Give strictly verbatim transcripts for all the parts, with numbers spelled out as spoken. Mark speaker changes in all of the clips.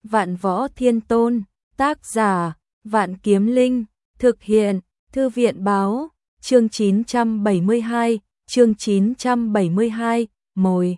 Speaker 1: Vạn Võ Thiên Tôn, tác giả, Vạn Kiếm Linh, thực hiện, Thư viện báo, chương chín trăm bảy mươi hai, chương chín trăm bảy mươi hai, mồi.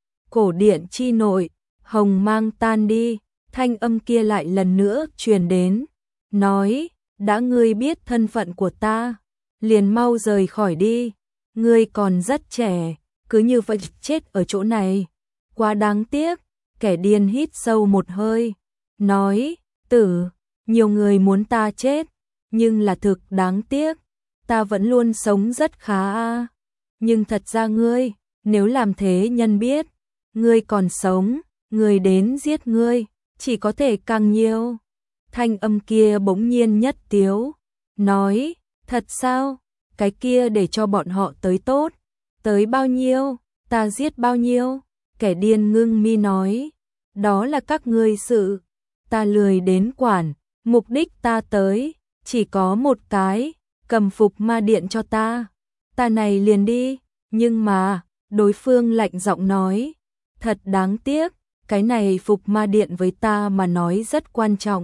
Speaker 1: Cổ điện chi nội, hồng mang tan đi, thanh âm kia lại lần nữa truyền đến, nói, đã ngươi biết thân phận của ta, liền mau rời khỏi đi, ngươi còn rất trẻ, cứ như vậy chết ở chỗ này, quá đáng tiếc. Kẻ điên hít sâu một hơi, nói, tử, nhiều người muốn ta chết, nhưng là thực đáng tiếc, ta vẫn luôn sống rất khá a. Nhưng thật ra ngươi, nếu làm thế nhân biết, ngươi còn sống, người đến giết ngươi, chỉ có thể càng nhiều. Thanh âm kia bỗng nhiên nhất tiếu, nói, thật sao, cái kia để cho bọn họ tới tốt, tới bao nhiêu, ta giết bao nhiêu. Kẻ điên ngưng mi nói, đó là các ngươi sự, ta lười đến quản, mục đích ta tới, chỉ có một cái, cầm phục ma điện cho ta, ta này liền đi, nhưng mà, đối phương lạnh giọng nói, thật đáng tiếc, cái này phục ma điện với ta mà nói rất quan trọng,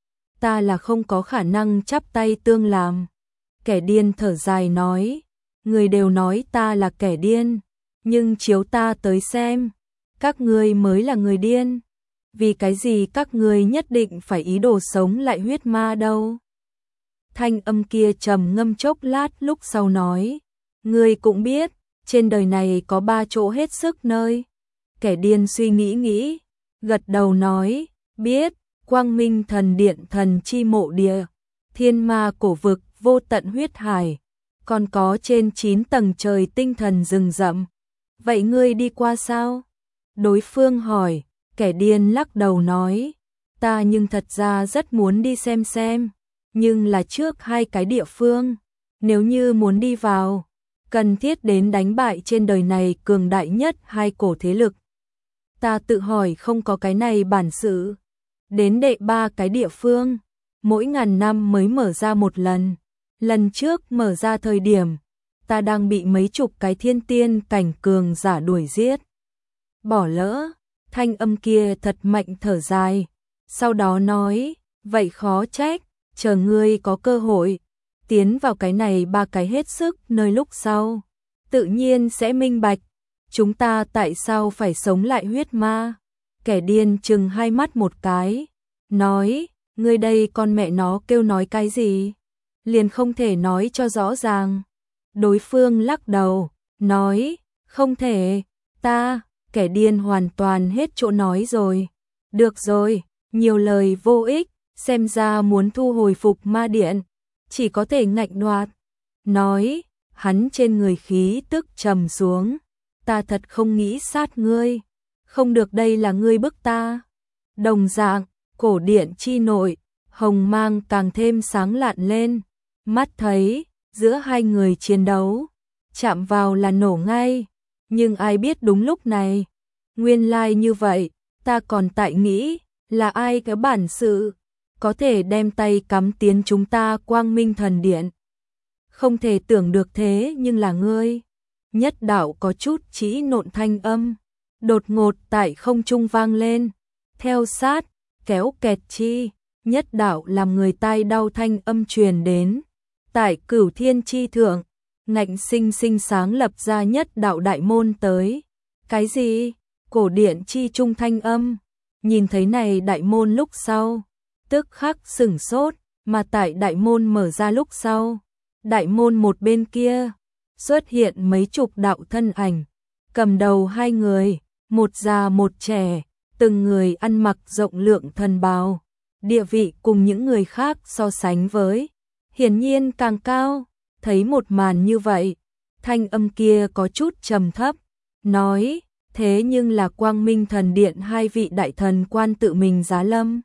Speaker 1: ta là không có khả năng chắp tay tương làm. Kẻ điên thở dài nói, người đều nói ta là kẻ điên, nhưng chiếu ta tới xem, các ngươi mới là người điên, vì cái gì các ngươi nhất định phải ý đồ sống lại huyết ma đâu. Thanh âm kia trầm ngâm chốc lát lúc sau nói, ngươi cũng biết, trên đời này có ba chỗ hết sức nơi. Kẻ điên suy nghĩ nghĩ, gật đầu nói, biết, Quang Minh Thần Điện Thần Chi Mộ Địa, Thiên Ma Cổ Vực Vô Tận Huyết Hải, còn có trên chín tầng trời tinh thần rừng rậm. Vậy ngươi đi qua sao? Đối phương hỏi, kẻ điên lắc đầu nói, ta nhưng thật ra rất muốn đi xem xem, nhưng là trước hai cái địa phương, nếu như muốn đi vào, cần thiết đến đánh bại trên đời này cường đại nhất hai cổ thế lực. Ta tự hỏi không có cái này bản sự. Đến đệ ba cái địa phương, mỗi ngàn năm mới mở ra một lần, lần trước mở ra thời điểm, ta đang bị mấy chục cái thiên tiên cảnh cường giả đuổi giết. Bỏ lỡ, thanh âm kia thật mạnh thở dài, sau đó nói, vậy khó trách, chờ ngươi có cơ hội, tiến vào cái này ba cái hết sức nơi lúc sau, tự nhiên sẽ minh bạch, chúng ta tại sao phải sống lại huyết ma. Kẻ điên chừng hai mắt một cái, nói, ngươi đây con mẹ nó kêu nói cái gì, liền không thể nói cho rõ ràng. Đối phương lắc đầu, nói, không thể, ta, kẻ điên hoàn toàn hết chỗ nói rồi. Được rồi, nhiều lời vô ích, xem ra muốn thu hồi phục ma điện, chỉ có thể ngạnh đoạt. Nói, hắn trên người khí tức trầm xuống, ta thật không nghĩ sát ngươi, không được đây là ngươi bức ta. Đồng dạng, cổ điện chi nội, hồng mang càng thêm sáng lạn lên, mắt thấy, giữa hai người chiến đấu, chạm vào là nổ ngay, nhưng ai biết đúng lúc này, nguyên lai như vậy, ta còn tại nghĩ, là ai cái bản sự, có thể đem tay cắm tiến chúng ta Quang Minh Thần Điện. Không thể tưởng được thế nhưng là ngươi. Nhất đạo có chút chỉ nộn thanh âm, đột ngột tại không trung vang lên, theo sát, kéo kẹt chi, nhất đạo làm người tai đau thanh âm truyền đến. Tại Cửu Thiên chi thượng, ngạnh sinh sinh sáng lập ra nhất đạo đại môn tới. Cái gì? Cổ điện chi trung thanh âm. Nhìn thấy này đại môn lúc sau, tức khắc sửng sốt, mà tại đại môn mở ra lúc sau, đại môn một bên kia, xuất hiện mấy chục đạo thân ảnh, cầm đầu hai người, một già một trẻ, từng người ăn mặc rộng lượng thần bào, địa vị cùng những người khác so sánh với, hiển nhiên càng cao. Thấy một màn như vậy, thanh âm kia có chút trầm thấp, nói, thế nhưng là Quang Minh Thần Điện hai vị đại thần quan tự mình giá lâm.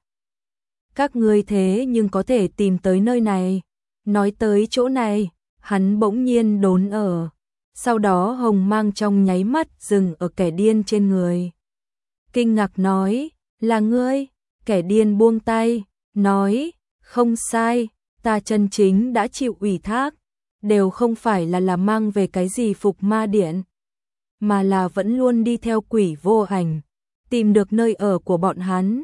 Speaker 1: Các ngươi thế nhưng có thể tìm tới nơi này. Nói tới chỗ này, hắn bỗng nhiên đốn ở, sau đó hồng mang trong nháy mắt dừng ở kẻ điên trên người. Kinh ngạc nói, là ngươi. Kẻ điên buông tay, nói, không sai, ta chân chính đã chịu ủy thác, đều không phải là là mang về cái gì phục ma điện, mà là vẫn luôn đi theo quỷ vô ảnh, tìm được nơi ở của bọn hắn.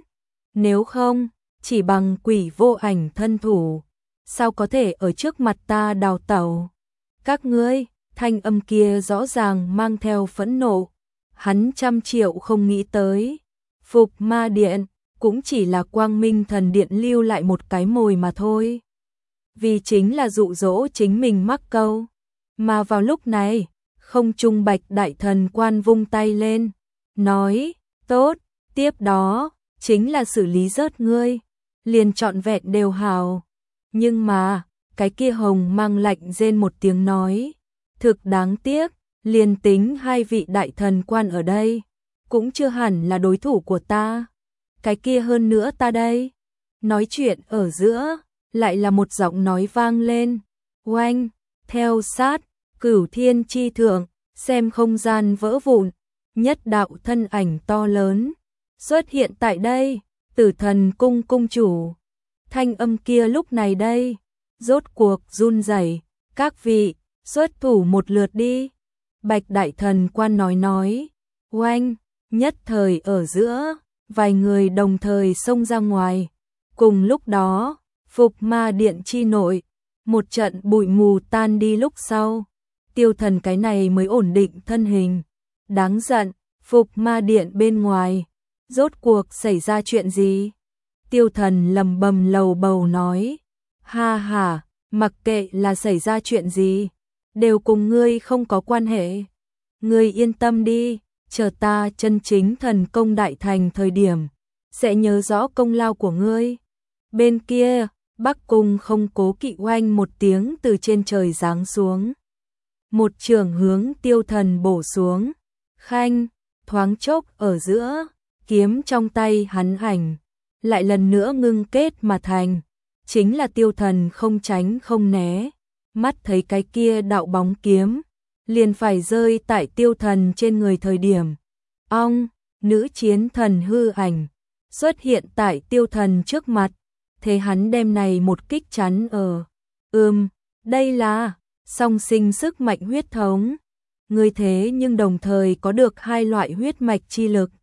Speaker 1: Nếu không, chỉ bằng quỷ vô ảnh thân thủ, sao có thể ở trước mặt ta đào tẩu? Các ngươi, thanh âm kia rõ ràng mang theo phẫn nộ. Hắn trăm triệu không nghĩ tới. Phục Ma Điện cũng chỉ là Quang Minh Thần Điện lưu lại một cái mồi mà thôi. Vì chính là dụ dỗ chính mình mắc câu. Mà vào lúc này, không trung Bạch Đại Thần Quan vung tay lên, nói, tốt, tiếp đó, chính là xử lý rớt ngươi, liền trọn vẹn đều hào. Nhưng mà, cái kia hồng mang lạnh rên một tiếng nói, thực đáng tiếc, liền tính hai vị đại thần quan ở đây, cũng chưa hẳn là đối thủ của ta. Cái kia hơn nữa ta đây. Nói chuyện ở giữa, lại là một giọng nói vang lên, oanh, theo sát, Cửu Thiên chi thượng, xem không gian vỡ vụn, nhất đạo thân ảnh to lớn xuất hiện tại đây, Tử Thần cung cung chủ. Thanh âm kia lúc này đây, rốt cuộc run rẩy, các vị, xuất thủ một lượt đi. Bạch Đại Thần Quan nói nói, oanh, nhất thời ở giữa, vài người đồng thời xông ra ngoài. Cùng lúc đó, Phục Ma Điện chi nội, một trận bụi mù tan đi lúc sau, Tiêu Thần cái này mới ổn định thân hình. Đáng giận, Phục Ma Điện bên ngoài, rốt cuộc xảy ra chuyện gì? Tiêu Thần lầm bầm lầu bầu nói, ha ha, mặc kệ là xảy ra chuyện gì, đều cùng ngươi không có quan hệ. Ngươi yên tâm đi, chờ ta chân chính thần công đại thành thời điểm, sẽ nhớ rõ công lao của ngươi. Bên kia, Bắc Cung không cố kỵ oanh một tiếng từ trên trời giáng xuống. Một trường hướng Tiêu Thần bổ xuống, khanh, thoáng chốc ở giữa, kiếm trong tay hắn ảnh, lại lần nữa ngưng kết mà thành. Chính là Tiêu Thần không tránh không né, mắt thấy cái kia đạo bóng kiếm, liền phải rơi tại Tiêu Thần trên người thời điểm. Ong, nữ chiến thần hư ảnh, xuất hiện tại Tiêu Thần trước mặt, thế hắn đem này một kích chắn ở. Ừm, đây là song sinh sức mạnh huyết thống. Người thế nhưng đồng thời có được hai loại huyết mạch chi lực.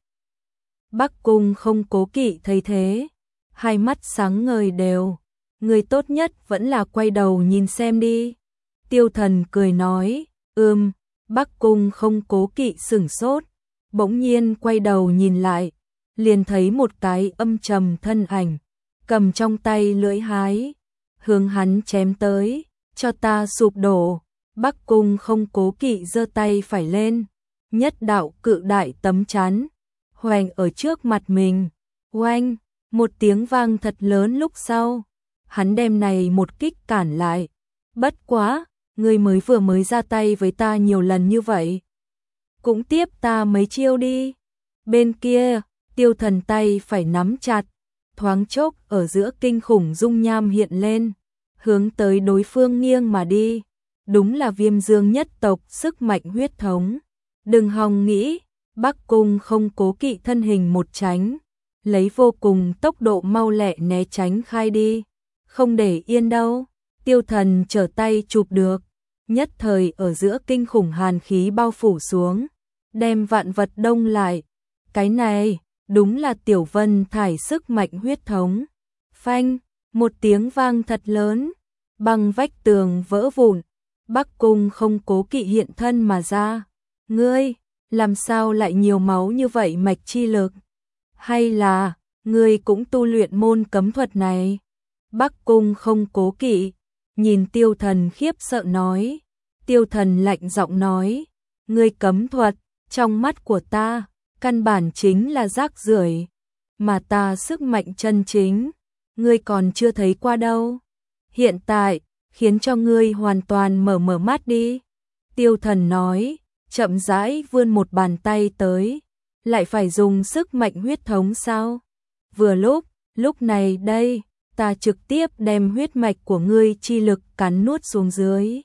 Speaker 1: Bắc Cung không cố kỵ thấy thế, hai mắt sáng ngời đều. Người tốt nhất vẫn là quay đầu nhìn xem đi. Tiêu Thần cười nói, ừm, Bắc Cung không cố kỵ sửng sốt, bỗng nhiên quay đầu nhìn lại, liền thấy một cái âm trầm thân ảnh, cầm trong tay lưỡi hái, hướng hắn chém tới, cho ta sụp đổ. Bắc Cung không cố kỵ giơ tay phải lên, nhất đạo cự đại tấm chắn, hoành ở trước mặt mình, oanh, một tiếng vang thật lớn lúc sau, hắn đem này một kích cản lại. Bất quá, ngươi mới vừa mới ra tay với ta nhiều lần như vậy, cũng tiếp ta mấy chiêu đi. Bên kia, Tiêu Thần tay phải nắm chặt, thoáng chốc ở giữa kinh khủng dung nham hiện lên, hướng tới đối phương nghiêng mà đi. Đúng là Viêm Dương nhất tộc sức mạnh huyết thống. Đừng hòng nghĩ, Bắc Cung không cố kỵ thân hình một tránh, lấy vô cùng tốc độ mau lẹ né tránh khai đi. Không để yên đâu, Tiêu Thần trở tay chụp được, nhất thời ở giữa kinh khủng hàn khí bao phủ xuống, đem vạn vật đông lại. Cái này, đúng là Tiểu Vân thải sức mạnh huyết thống. Phanh, một tiếng vang thật lớn, băng vách tường vỡ vụn. Bắc Cung không cố kỵ hiện thân mà ra. Ngươi, làm sao lại nhiều máu như vậy mạch chi lực? Hay là, ngươi cũng tu luyện môn cấm thuật này? Bắc Cung không cố kỵ, nhìn Tiêu Thần khiếp sợ nói. Tiêu Thần lạnh giọng nói, ngươi cấm thuật, trong mắt của ta, căn bản chính là rác rưởi, mà ta sức mạnh chân chính, ngươi còn chưa thấy qua đâu. Hiện tại, khiến cho ngươi hoàn toàn mở mở mắt đi. Tiêu Thần nói, chậm rãi vươn một bàn tay tới, lại phải dùng sức mạnh huyết thống sao? Vừa lúc, lúc này đây, ta trực tiếp đem huyết mạch của ngươi chi lực cắn nuốt xuống dưới.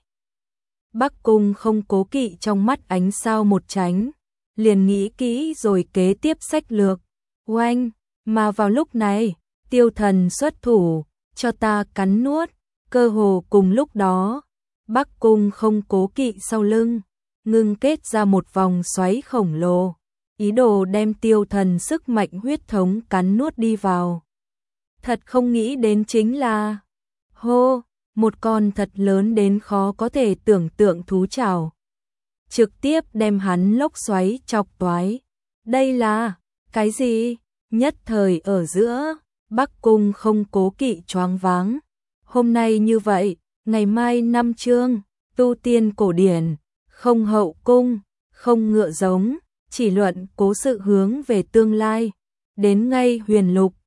Speaker 1: Bắc Cung không cố kỵ trong mắt ánh sao một tránh, liền nghĩ kỹ rồi kế tiếp sách lược. Oanh, mà vào lúc này, Tiêu Thần xuất thủ, cho ta cắn nuốt. Cơ hồ cùng lúc đó, Bắc Cung không cố kỵ sau lưng, ngưng kết ra một vòng xoáy khổng lồ, ý đồ đem tiêu thần sức mạnh huyết thống cắn nuốt đi vào. Thật không nghĩ đến chính là, hô, một con thật lớn đến khó có thể tưởng tượng thú trảo. Trực tiếp đem hắn lốc xoáy chọc toái. Đây là, cái gì? Nhất thời ở giữa, Bắc Cung không cố kỵ choáng váng. Hôm nay như vậy, ngày mai năm chương, tu tiên cổ điển, không hậu cung, không ngựa giống, chỉ luận cố sự hướng về tương lai. Đến ngay huyền lục,